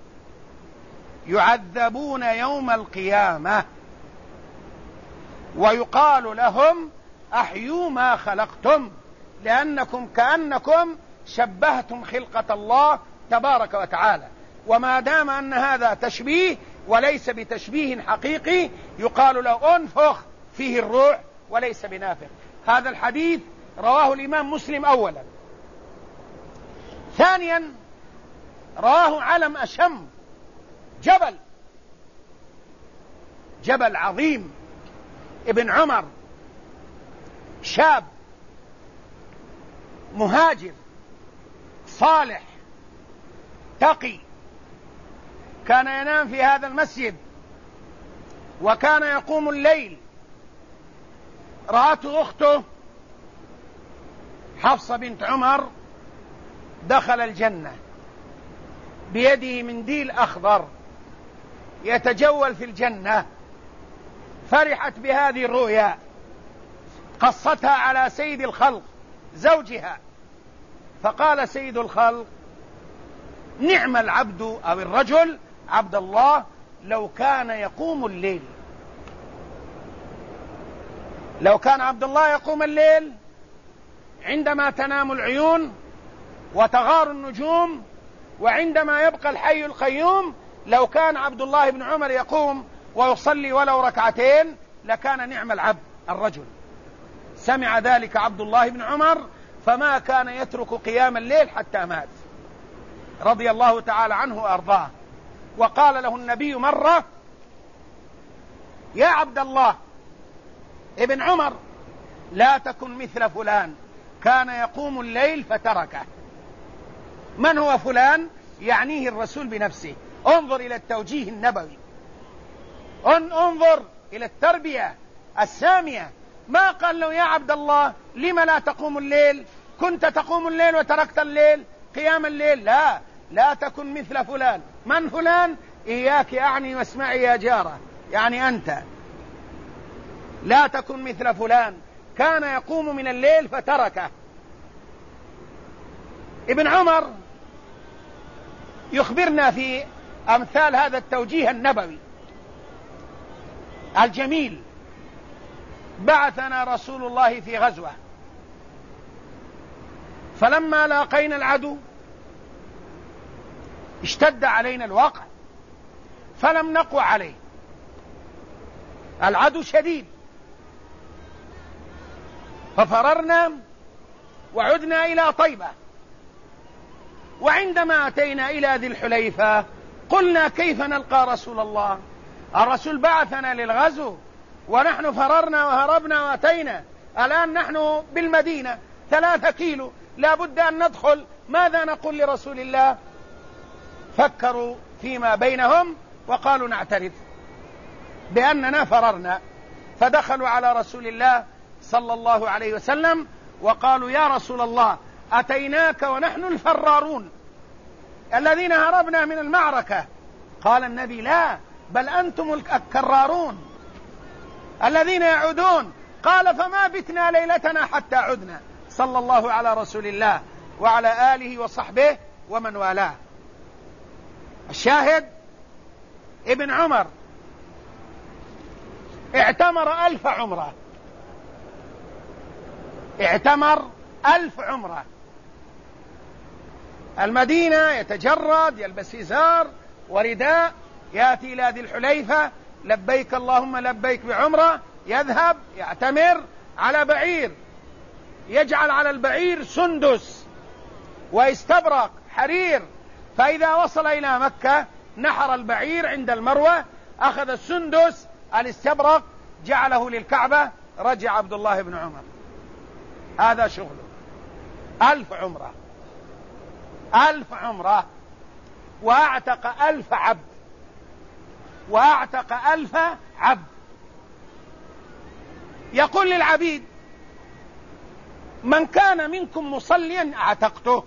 يعذبون يوم القيامة، ويقال لهم أحيوا ما خلقتم، لأنكم كأنكم شبهتم خلقة الله تبارك وتعالى. وما دام أن هذا تشبيه وليس بتشبيه حقيقي، يقال له أنفخ فيه الروح وليس بنافخ. هذا الحديث رواه الإمام مسلم أولا. ثانيا رواه علم أشم، جبل عظيم، ابن عمر، شاب مهاجر صالح تقي، كان ينام في هذا المسجد وكان يقوم الليل. رأته أخته حفصة بنت عمر، دخل الجنة بيده منديل أخضر يتجول في الجنة، فرحت بهذه الرؤيا، قصتها على سيد الخلق زوجها، فقال سيد الخلق: نعم العبد أو الرجل عبد الله لو كان يقوم الليل. لو كان عبد الله يقوم الليل عندما تنام العيون وتغار النجوم، وعندما يبقى الحي القيوم، لو كان عبد الله بن عمر يقوم ويصلي ولو ركعتين لكان نعم العبد الرجل. سمع ذلك عبد الله بن عمر فما كان يترك قيام الليل حتى مات رضي الله تعالى عنه وأرضاه. وقال له النبي مرة: يا عبد الله ابن عمر، لا تكن مثل فلان كان يقوم الليل فتركه. من هو فلان؟ يعنيه الرسول بنفسه. انظر إلى التوجيه النبوي، انظر إلى التربية السامية. ما قال له: يا عبد الله لما لا تقوم الليل؟ كنت تقوم الليل وتركت الليل قيام الليل. لا تكن مثل فلان. من فلان؟ إياك أعني واسمعي يا جارة، يعني أنت. لا تكن مثل فلان كان يقوم من الليل فتركه. ابن عمر يخبرنا في أمثال هذا التوجيه النبوي الجميل: بعثنا رسول الله في غزوة، فلما لاقينا العدو اشتد علينا الوقع فلم نقوى عليه. العدو شديد، ففررنا وعدنا إلى طيبة. وعندما أتينا إلى ذي الحليفة قلنا: كيف نلقى رسول الله؟ الرسول بعثنا للغزو ونحن فررنا وهربنا وأتينا، الآن نحن بالمدينة 3 كيلو، لا بد أن ندخل، ماذا نقول لرسول الله؟ فكروا فيما بينهم وقالوا: نعترف بأننا فررنا. فدخلوا على رسول الله صلى الله عليه وسلم وقالوا: يا رسول الله، أتيناك ونحن الفرارون الذين هربنا من المعركة. قال النبي: لا، بل أنتم الكرارون الذين يعودون. قال: فما بتنا ليلتنا حتى عدنا. صلى الله على رسول الله وعلى آله وصحبه ومن والاه. الشاهد: ابن عمر اعتمر 1000 عمرة، المدينة يتجرد، يلبس إزار ورداء، يأتي إلى ذي الحليفة لبيك اللهم لبيك بعمرة، يذهب يعتمر على بعير، يجعل على البعير سندس واستبرق حرير، فإذا وصل إلى مكة نحر البعير عند المروة، أخذ السندس الاستبرق جعله للكعبة، رجع عبد الله بن عمر. هذا شغله. 1000 عمرة، 1000 عمرة، وأعتق 1000 عبد، وأعتق 1000 عبد. يقول للعبيد: من كان منكم مصليا أعتقته.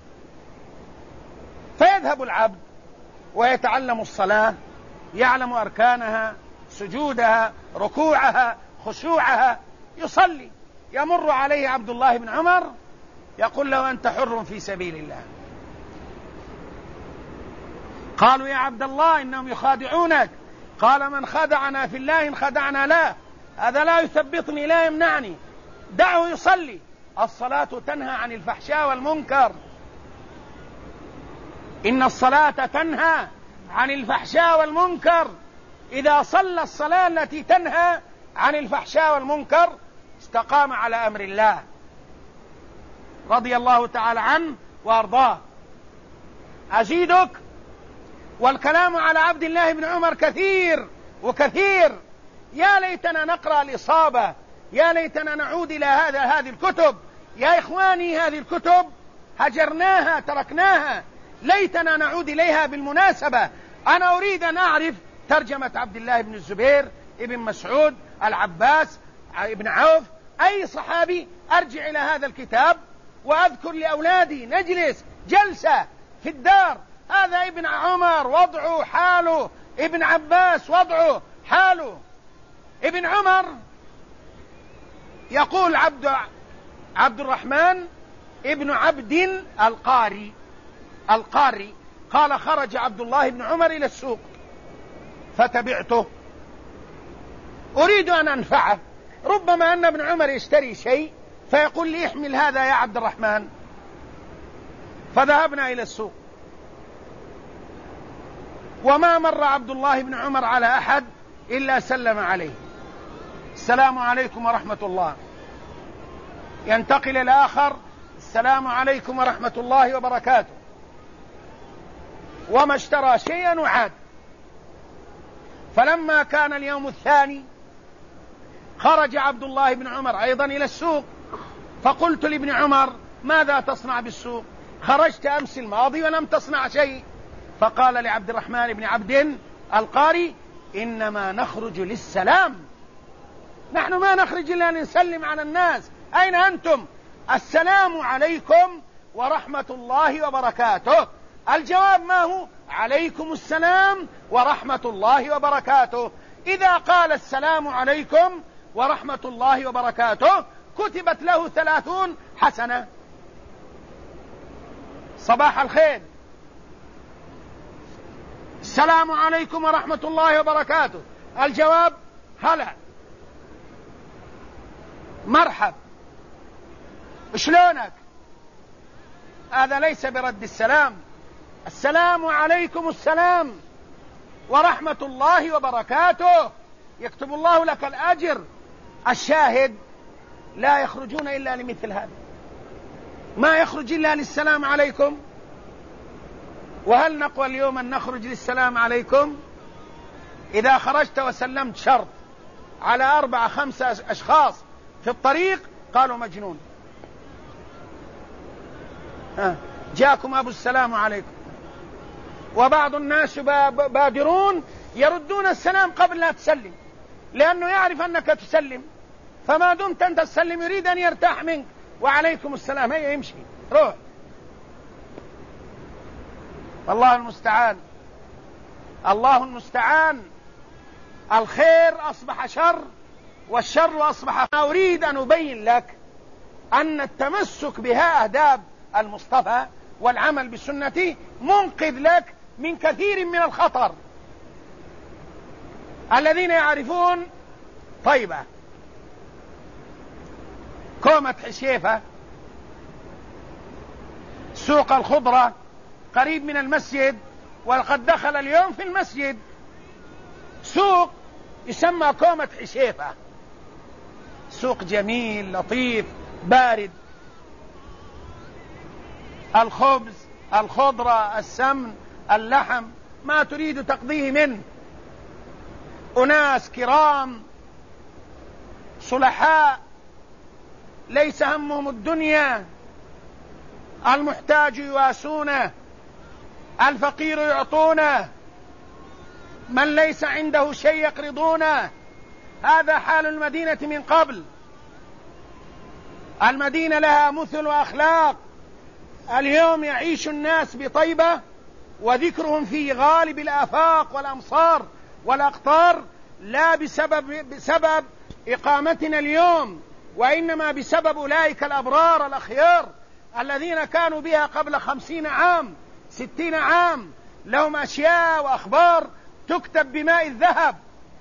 فيذهب العبد ويتعلم الصلاة، يعلم أركانها، سجودها، ركوعها، خشوعها، يصلي. يمر عليه عبد الله بن عمر يقول له: أنت حر في سبيل الله. قالوا: يا عبد الله إنهم يخادعونك. قال: من خدعنا في الله انخدعنا له، هذا لا يثبطني لا يمنعني، دعه يصلي، الصلاة تنهى عن الفحشاء والمنكر، إن الصلاة تنهى عن الفحشاء والمنكر. إذا صلى الصلاة التي تنهى عن الفحشاء والمنكر استقام على أمر الله رضي الله تعالى عنه وأرضاه. أزيدك، والكلام على عبد الله بن عمر كثير وكثير. يا ليتنا نقرأ الإصابة، يا ليتنا نعود إلى هذه الكتب. يا إخواني، هذه الكتب هجرناها تركناها، ليتنا نعود إليها. بالمناسبة أنا أريد أن أعرف ترجمة عبد الله بن الزبير، ابن مسعود، العباس، ابن عوف، أي صحابي. أرجع إلى هذا الكتاب وأذكر لأولادي، نجلس جلسة في الدار: هذا ابن عمر وضعه حاله، ابن عباس وضعه حاله. ابن عمر يقول عبد الرحمن ابن عبد القاري قال: خرج عبد الله بن عمر إلى السوق فتبعته، أريد أن أنفعه، ربما أن ابن عمر يشتري شيء فيقول لي: احمل هذا يا عبد الرحمن. فذهبنا إلى السوق، وما مر عبد الله بن عمر على أحد إلا سلم عليه: السلام عليكم ورحمة الله. ينتقل الآخر: السلام عليكم ورحمة الله وبركاته. وما اشترى شيئا وعاد. فلما كان اليوم الثاني خرج عبد الله بن عمر أيضا إلى السوق، فقلت لابن عمر: ماذا تصنع بالسوق؟ خرجت أمس الماضي ولم تصنع شيء. فقال لعبد الرحمن بن عبد القاري: إنما نخرج للسلام، نحن ما نخرج إلا لنسلم على الناس، أين أنتم؟ السلام عليكم ورحمة الله وبركاته. الجواب ما هو؟ عليكم السلام ورحمة الله وبركاته. إذا قال السلام عليكم ورحمة الله وبركاته كتبت له 30 حسنة. صباح الخير، السلام عليكم ورحمة الله وبركاته. الجواب: هلا، مرحب، شلونك؟ هذا ليس برد السلام. السلام عليكم السلام ورحمة الله وبركاته، يكتب الله لك الأجر. الشاهد: لا يخرجون إلا لمثل هذا، ما يخرج إلا للسلام عليكم. وهل نقوى اليوم أن نخرج للسلام عليكم؟ إذا خرجت وسلمت شرط على 4 5 أشخاص في الطريق قالوا مجنون. جاءكم أبو السلام عليكم. وبعض الناس بادرون يردون السلام قبل لا تسلم، لأنه يعرف أنك تسلم، فما دمت أنت تسلم يريد أن يرتاح منك. وعليكم السلام، هيا يمشي روح. الله المستعان، الله المستعان. الخير أصبح شر والشر أصبح. أريد أن أبين لك أن التمسك بها آداب المصطفى والعمل بسنته منقذ لك من كثير من الخطر. الذين يعرفون طيبة، كومة حشيفة، سوق الخضرة قريب من المسجد، وقد دخل اليوم في المسجد سوق يسمى كومة حشيفة، سوق جميل لطيف بارد، الخبز، الخضرة، السمن، اللحم، ما تريد تقضيه منه، أناس كرام صلحاء ليس همهم الدنيا، المحتاج يواسونه، الفقير يعطونه، من ليس عنده شيء يقرضونه. هذا حال المدينة من قبل. المدينة لها مثل وأخلاق. اليوم يعيش الناس بطيبة وذكرهم في غالب الآفاق والأمصار والأقطار لا بسبب إقامتنا اليوم، وإنما بسبب أولئك الأبرار الأخيار الذين كانوا بها قبل 50 عام 60 عام، لهم أشياء وأخبار تكتب بماء الذهب.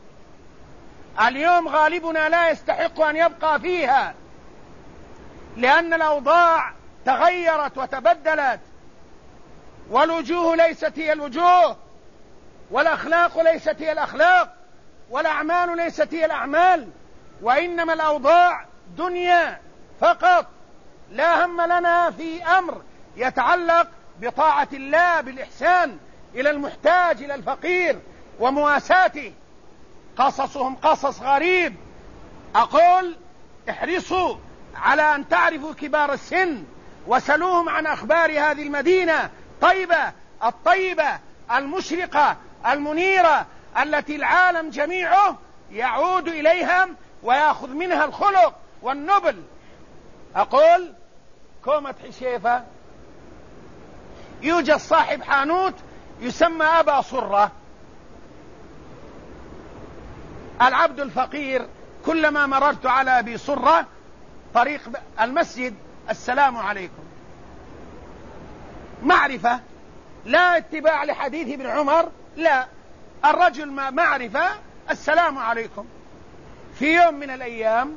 اليوم غالبنا لا يستحق أن يبقى فيها، لأن الأوضاع تغيرت وتبدلت، والوجوه ليست هي الوجوه، والأخلاق ليست هي الأخلاق، والأعمال ليست هي الأعمال، وإنما الأوضاع دنيا فقط. لا هم لنا في أمر يتعلق بطاعة الله بالإحسان إلى المحتاج إلى الفقير ومواساته. قصصهم قصص غريب. أقول احرصوا على أن تعرفوا كبار السن وسلوهم عن أخبار هذه المدينة طيبة، الطيبة المشرقة المنيرة التي العالم جميعه يعود إليها ويأخذ منها الخلق والنبل. أقول كومة حشيفة يوجد صاحب حانوت يسمى أبا صرة، العبد الفقير. كلما مررت على أبي صرة طريق المسجد السلام عليكم، معرفة لا اتباع لحديث ابن عمر، لا، الرجل معرفة السلام عليكم. في يوم من الأيام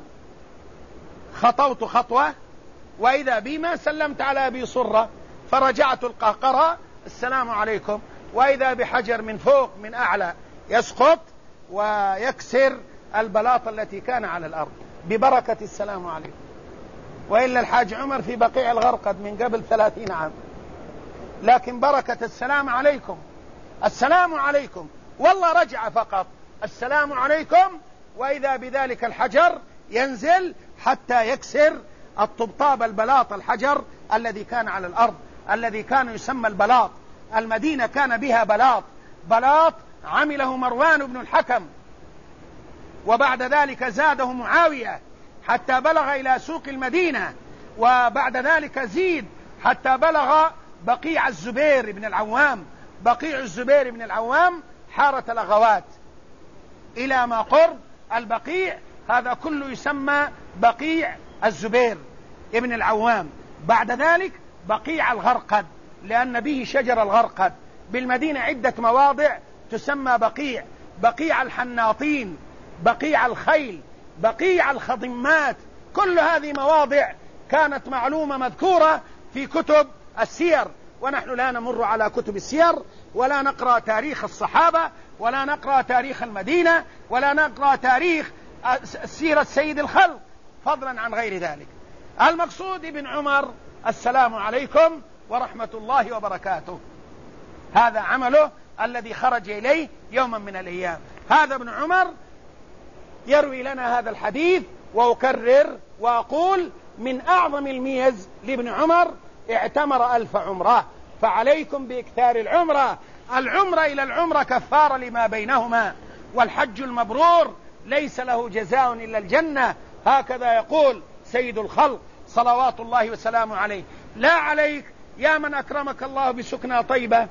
خطوت خطوة وإذا بما سلمت على أبي صرة، فرجعت القهقرة السلام عليكم، وإذا بحجر من فوق من أعلى يسقط ويكسر البلاط التي كان على الأرض ببركة السلام عليكم. وإلا الحاج عمر في بقيع الغرقد من قبل 30 عام، لكن بركة السلام عليكم، السلام عليكم، والله رجع فقط السلام عليكم، وإذا بذلك الحجر ينزل حتى يكسر الطبطاب البلاط الحجر الذي كان على الأرض، الذي كان يسمى البلاط. المدينة كان بها بلاط عمله مروان بن الحكم، وبعد ذلك زاده معاوية حتى بلغ إلى سوق المدينة، وبعد ذلك زيد حتى بلغ بقيع الزبير بن العوام. بقيع الزبير بن العوام حارة الأغوات إلى ما قرب البقيع، هذا كله يسمى بقيع الزبير ابن العوام. بعد ذلك بقيع الغرقد، لأن به شجر الغرقد. بالمدينة عدة مواضع تسمى بقيع الحناطين، بقيع الخيل، بقيع الخضمات. كل هذه مواضع كانت معلومة مذكورة في كتب السير، ونحن لا نمر على كتب السير ولا نقرأ تاريخ الصحابة ولا نقرأ تاريخ المدينة ولا نقرأ تاريخ سيرة سيد الخلق، فضلا عن غير ذلك. المقصود ابن عمر السلام عليكم ورحمة الله وبركاته، هذا عمله الذي خرج إليه يوما من الأيام. هذا ابن عمر يروي لنا هذا الحديث، وأكرر وأقول من أعظم الميز لابن عمر اعتمر 1000 عمرة، فعليكم بإكثار العمرة. العمرة إلى العمرة كفارة لما بينهما، والحج المبرور ليس له جزاء إلا الجنة، هكذا يقول سيد الخلق صلوات الله وسلامه عليه. لا عليك يا من أكرمك الله بسكنى طيبة،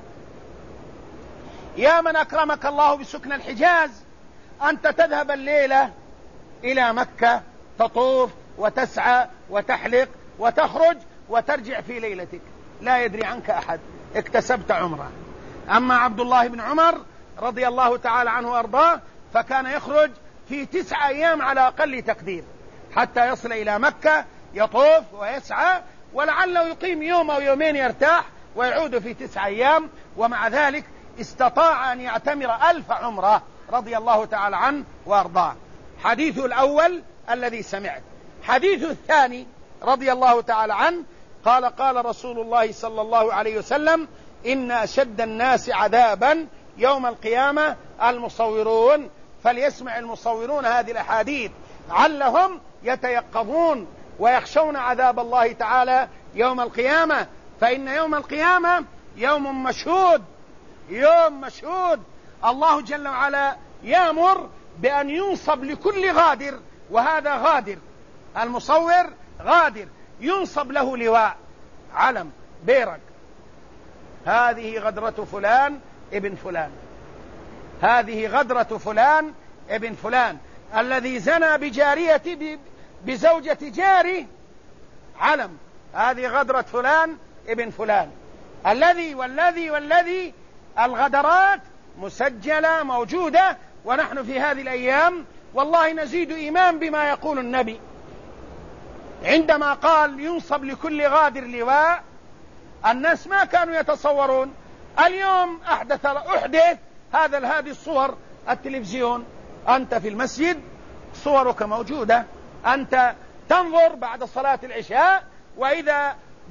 يا من أكرمك الله بسكنى الحجاز، أنت تذهب الليلة إلى مكة تطوف وتسعى وتحلق وتخرج وترجع في ليلتك، لا يدري عنك أحد، اكتسبت عمره. أما عبد الله بن عمر رضي الله تعالى عنه وأرضاه فكان يخرج في 9 أيام على أقل تقدير حتى يصل إلى مكة، يطوف ويسعى، ولعله يقيم يوم أو يومين يرتاح ويعود في 9 أيام، ومع ذلك استطاع أن يعتمر 1000 عمرة رضي الله تعالى عنه وأرضاه. حديثه الأول الذي سمعت. حديثه الثاني رضي الله تعالى عنه قال: قال رسول الله صلى الله عليه وسلم: إن أشد الناس عذابا يوم القيامة المصورون. فليسمع المصورون هذه الأحاديث علهم يتيقظون ويخشون عذاب الله تعالى يوم القيامة، فإن يوم القيامة يوم مشهود، يوم مشهود. الله جل وعلا يأمر بأن ينصب لكل غادر، وهذا غادر، المصور غادر، ينصب له لواء، علم، بيرق، هذه غدرة فلان ابن فلان، هذه غدرة فلان ابن فلان، الذي زنى بجارية بزوجة جاري، علم، هذه غدرة فلان ابن فلان، الذي والذي والذي. الغدرات مسجلة موجودة، ونحن في هذه الأيام والله نزيد إيمان بما يقول النبي عندما قال ينصب لكل غادر لواء. الناس ما كانوا يتصورون. اليوم أحدث هذه الصور التلفزيون، أنت في المسجد صورك موجودة، أنت تنظر بعد صلاة العشاء وإذا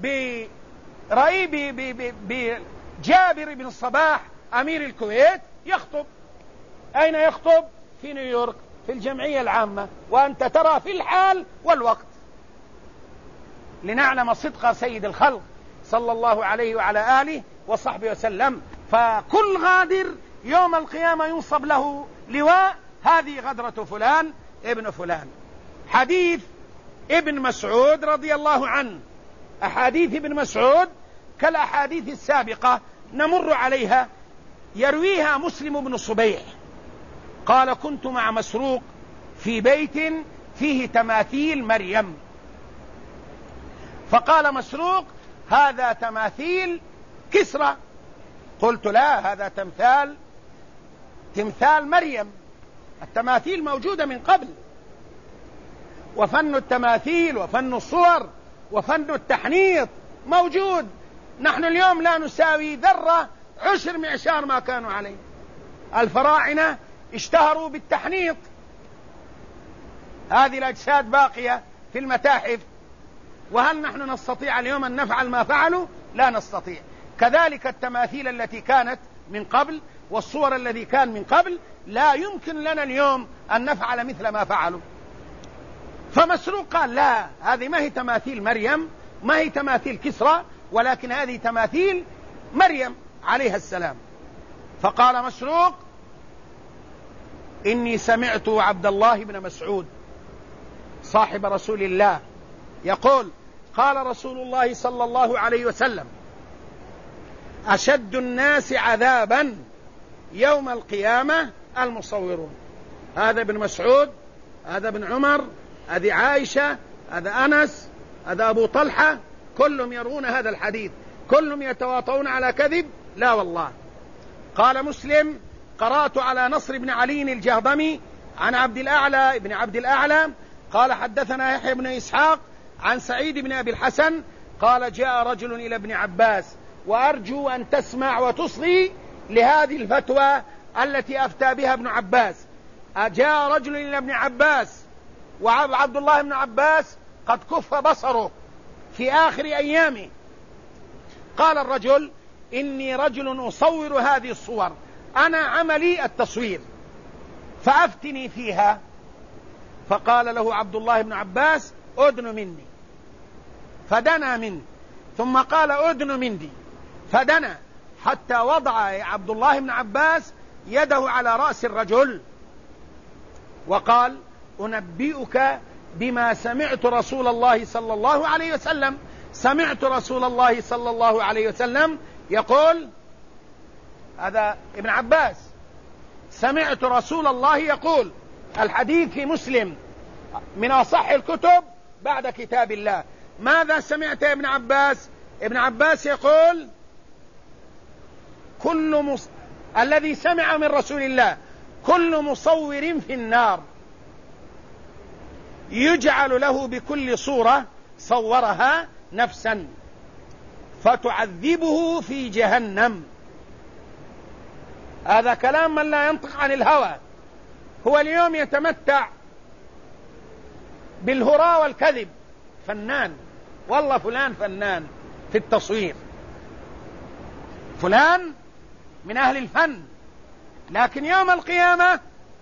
بجابر بن الصباح أمير الكويت يخطب. أين يخطب؟ في نيويورك في الجمعية العامة، وأنت ترى في الحال والوقت، لنعلم صدق سيد الخلق صلى الله عليه وعلى آله وصحبه وسلم. فكل غادر يوم القيامة ينصب له لواء، هذه غدرة فلان ابن فلان. حديث ابن مسعود رضي الله عنه، أحاديث ابن مسعود كالأحاديث السابقة نمر عليها. يرويها مسلم بن صبيح قال: كنت مع مسروق في بيت فيه تماثيل مريم، فقال مسروق: هذا تماثيل كسرى. قلت: لا، هذا تمثال مريم. التماثيل موجودة من قبل، وفن التماثيل وفن الصور وفن التحنيط موجود. نحن اليوم لا نساوي ذرة 10 معشار ما كانوا عليه. الفراعنة اشتهروا بالتحنيط، هذه الأجساد باقية في المتاحف، وهل نحن نستطيع اليوم أن نفعل ما فعلوا؟ لا نستطيع. كذلك التماثيل التي كانت من قبل والصور التي كان من قبل لا يمكن لنا اليوم أن نفعل مثل ما فعلوا. فمسروق قال: لا، هذه ما هي تماثيل مريم، ما هي تماثيل كسرى، ولكن هذه تماثيل مريم عليها السلام. فقال مسروق: إني سمعت عبد الله بن مسعود صاحب رسول الله يقول: قال رسول الله صلى الله عليه وسلم: أشد الناس عذابا يوم القيامة المصورون. هذا ابن مسعود، هذا ابن عمر، هذه عائشة، هذا أنس، هذا أبو طلحة، كلهم يرون هذا الحديث، كلهم يتواطؤون على كذب؟ لا والله. قال مسلم: قرأت على نصر بن علي الجهضمي عن عبد الأعلى ابن عبد الأعلى قال: حدثنا يحيى بن إسحاق عن سعيد بن أبي الحسن قال: جاء رجل إلى ابن عباس، وأرجو أن تسمع وتصغي لهذه الفتوى التي أفتى بها ابن عباس. جاء رجل إلى ابن عباس، وعبد الله بن عباس قد كف بصره في آخر أيامه. قال الرجل: إني رجل أصور هذه الصور، أنا عملي التصوير، فأفتني فيها. فقال له عبد الله بن عباس: أدن مني. فدنا منه، ثم قال: أدن مني، فدنا، حتى وضع عبد الله بن عباس يده على رأس الرجل وقال: أنبئك بما سمعت رسول الله صلى الله عليه وسلم. سمعت رسول الله صلى الله عليه وسلم يقول، هذا ابن عباس، سمعت رسول الله يقول. الحديث في مسلم من أصح الكتب بعد كتاب الله. ماذا سمعت يا ابن عباس؟ ابن عباس يقول: الذي سمع من رسول الله: كل مصور في النار يجعل له بكل صورة صورها نفسا، فتعذبه في جهنم. هذا كلام من لا ينطق عن الهوى. هو اليوم يتمتع بالهراء والكذب، فنان، والله فلان فنان في التصوير، فلان من أهل الفن، لكن يوم القيامة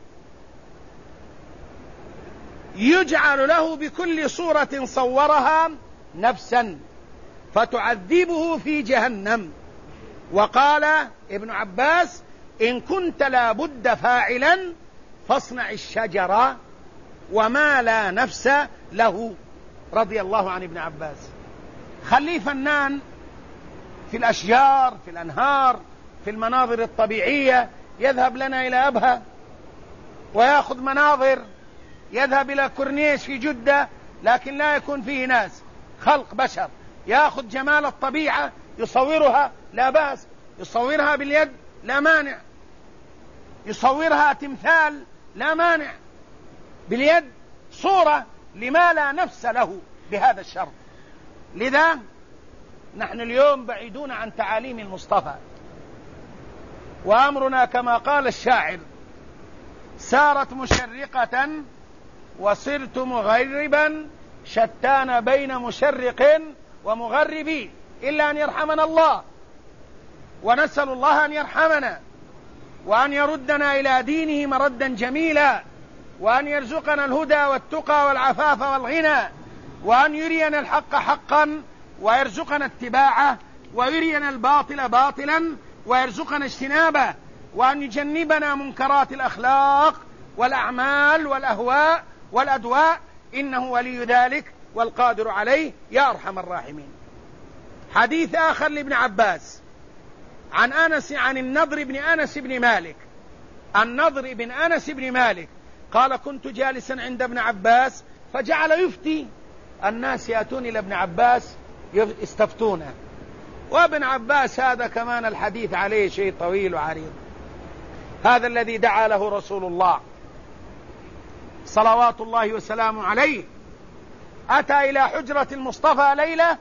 يجعل له بكل صورة صورها نفسا فتعذبه في جهنم. وقال ابن عباس: إن كنت لا بد فاعلا فاصنع الشجرة وما لا نفس له، رضي الله عن ابن عباس. خليه فنان في الأشجار، في الأنهار، في المناظر الطبيعية، يذهب لنا إلى أبها ويأخذ مناظر، يذهب إلى كورنيش في جدة لكن لا يكون فيه ناس، خلق بشر، يأخذ جمال الطبيعة يصورها، لا بأس، يصورها باليد لا مانع، يصورها تمثال لا مانع، باليد صورة، لما لا نفس له بهذا الشرط. لذا نحن اليوم بعيدون عن تعاليم المصطفى، وأمرنا كما قال الشاعر: سارت مشرقة وصرت مغربا، شتان بين مشرق ومغرب، إلا أن يرحمنا الله، ونسأل الله أن يرحمنا وأن يردنا إلى دينه مردا جميلا، وأن يرزقنا الهدى والتقى والعفاف والغنى، وأن يرينا الحق حقا ويرزقنا اتباعه، ويرينا الباطل باطلا ويرزقنا اجتنابه، وأن يجنبنا منكرات الأخلاق والأعمال والأهواء والأدواء، إنه ولي ذلك والقادر عليه يا أرحم الراحمين. حديث آخر لابن عباس عن النضر بن أنس بن مالك. النضر بن أنس بن مالك قال: كنت جالسا عند ابن عباس فجعل يفتي، الناس يأتون إلى ابن عباس يستفتونه، وابن عباس هذا كمان الحديث عليه شيء طويل وعريض. هذا الذي دعا له رسول الله صلوات الله وسلامه عليه، أتى إلى حجرة المصطفى ليلة،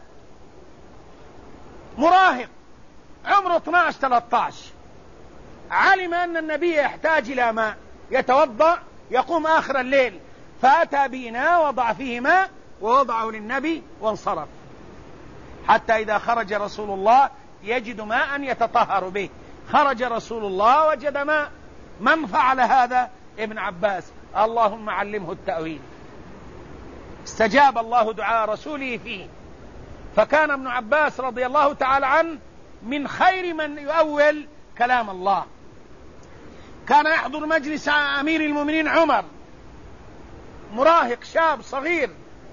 مراهق عمره 12-13، علم أن النبي يحتاج إلى ماء، يتوضأ يقوم آخر الليل، فأتى بإناء وضع فيه ماء ووضعه للنبي وانصرف، حتى إذا خرج رسول الله يجد ماء يتطهر به. خرج رسول الله وجد ماء. من فعل هذا؟ ابن عباس. اللهم علمه التأويل. استجاب الله دعاء رسوله فيه، فكان ابن عباس رضي الله تعالى عنه من خير من يؤول كلام الله. كان يحضر مجلس أمير المؤمنين عمر، مراهق شاب صغير،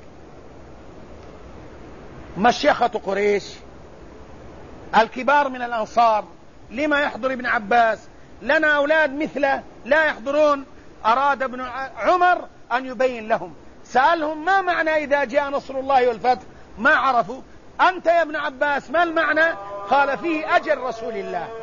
مشيخة قريش، الكبار من الأنصار، لما يحضر ابن عباس؟ لنا أولاد مثله لا يحضرون. أراد ابن عمر أن يبين لهم، سألهم: ما معنى إذا جاء نصر الله والفتح؟ ما عرفوا. أنت يا ابن عباس ما المعنى؟ قال: فيه أجر رسول الله.